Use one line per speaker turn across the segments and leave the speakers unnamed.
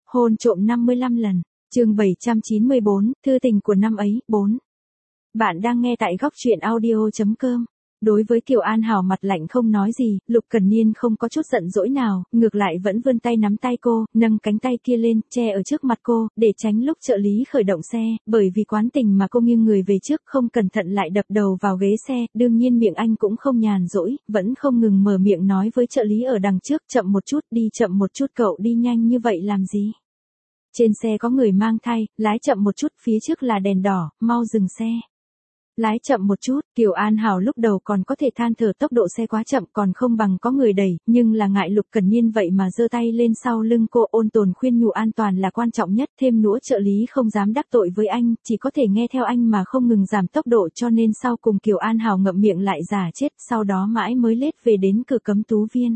Hôn trộm 55 lần. Chương 794, thư tình của năm ấy, 4. Bạn đang nghe tại góc truyện audio.com. Đối với Kiều An Hảo mặt lạnh không nói gì, Lục Cần Niên không có chút giận dỗi nào, ngược lại vẫn vươn tay nắm tay cô, nâng cánh tay kia lên, che ở trước mặt cô, để tránh lúc trợ lý khởi động xe, bởi vì quán tình mà cô nghiêng người về trước không cẩn thận lại đập đầu vào ghế xe, đương nhiên miệng anh cũng không nhàn rỗi, vẫn không ngừng mở miệng nói với trợ lý ở đằng trước, chậm một chút, đi chậm một chút, cậu đi nhanh như vậy làm gì? Trên xe có người mang thai, lái chậm một chút, phía trước là đèn đỏ, mau dừng xe. Lái chậm một chút, Kiều An Hảo lúc đầu còn có thể than thở tốc độ xe quá chậm còn không bằng có người đẩy, nhưng là ngại Lục Cần Niên vậy mà giơ tay lên sau lưng cô, ôn tồn khuyên nhủ an toàn là quan trọng nhất, thêm nữa trợ lý không dám đắc tội với anh, chỉ có thể nghe theo anh mà không ngừng giảm tốc độ, cho nên sau cùng Kiều An Hảo ngậm miệng lại giả chết, sau đó mãi mới lết về đến cửa cấm tú viên.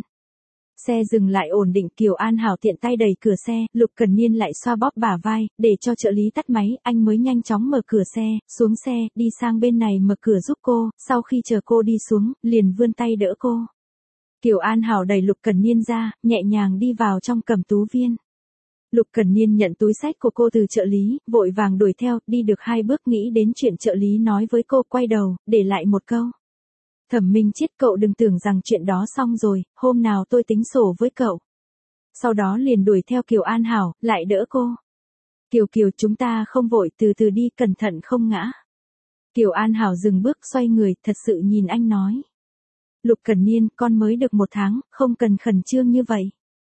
Xe dừng lại ổn định, Kiều An Hảo tiện tay đẩy cửa xe, Lục Cần Niên lại xoa bóp bả vai, để cho trợ lý tắt máy, anh mới nhanh chóng mở cửa xe, xuống xe, đi sang bên này mở cửa giúp cô, sau khi chờ cô đi xuống, liền vươn tay đỡ cô. Kiều An Hảo đẩy Lục Cần Niên ra, nhẹ nhàng đi vào trong cẩm tú viên. Lục Cần Niên nhận túi xách của cô từ trợ lý, vội vàng đuổi theo, đi được 2 bước nghĩ đến chuyện trợ lý nói với cô, quay đầu, để lại một câu. Thẩm Minh Chiết, cậu đừng tưởng rằng chuyện đó xong rồi, hôm nào tôi tính sổ với cậu. Sau đó liền đuổi theo Kiều An Hảo, lại đỡ cô. Kiều, chúng ta không vội, từ từ đi, cẩn thận không ngã. Kiều An Hảo dừng bước, xoay người, thật sự nhìn anh nói. Lục Cần Niên, con mới được 1 tháng, không cần khẩn trương như vậy.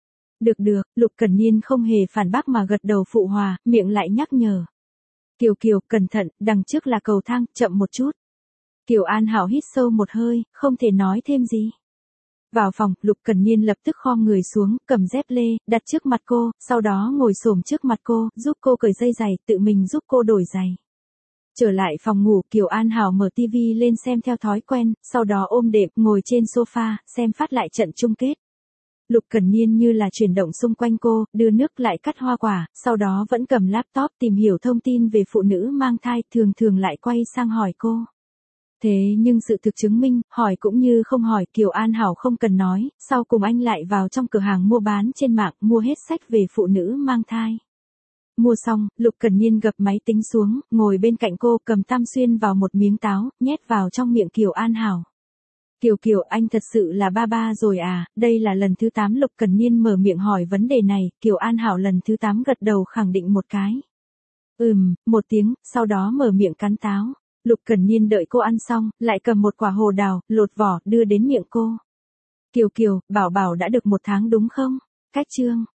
Được, Lục Cần Niên không hề phản bác mà gật đầu phụ hòa, miệng lại nhắc nhở. Kiều, cẩn thận, đằng trước là cầu thang, chậm một chút. Kiều An Hảo hít sâu một hơi, không thể nói thêm gì. Vào phòng, Lục Cần Niên lập tức khom người xuống, cầm dép lê, đặt trước mặt cô, sau đó ngồi xổm trước mặt cô, giúp cô cởi dây giày, tự mình giúp cô đổi giày. Trở lại phòng ngủ, Kiều An Hảo mở tivi lên xem theo thói quen, sau đó ôm đệm, ngồi trên sofa, xem phát lại trận chung kết. Lục Cần Niên như là chuyển động xung quanh cô, đưa nước lại cắt hoa quả, sau đó vẫn cầm laptop tìm hiểu thông tin về phụ nữ mang thai, thường lại quay sang hỏi cô. Thế nhưng sự thực chứng minh, hỏi cũng như không hỏi, Kiều An Hảo không cần nói, sau cùng anh lại vào trong cửa hàng mua bán trên mạng, mua hết sách về phụ nữ mang thai. Mua xong, Lục Cần Niên gập máy tính xuống, ngồi bên cạnh cô, cầm tam xuyên vào một miếng táo, nhét vào trong miệng Kiều An Hảo. Kiều, anh thật sự là ba rồi à, đây là lần thứ 8 Lục Cần Niên mở miệng hỏi vấn đề này, Kiều An Hảo lần thứ 8 gật đầu khẳng định một cái. Một tiếng, sau đó mở miệng cắn táo. Lục Cần Niên đợi cô ăn xong, lại cầm một quả hồ đào, lột vỏ, đưa đến miệng cô. Kiều, bảo đã được 1 tháng đúng không? Cách chương.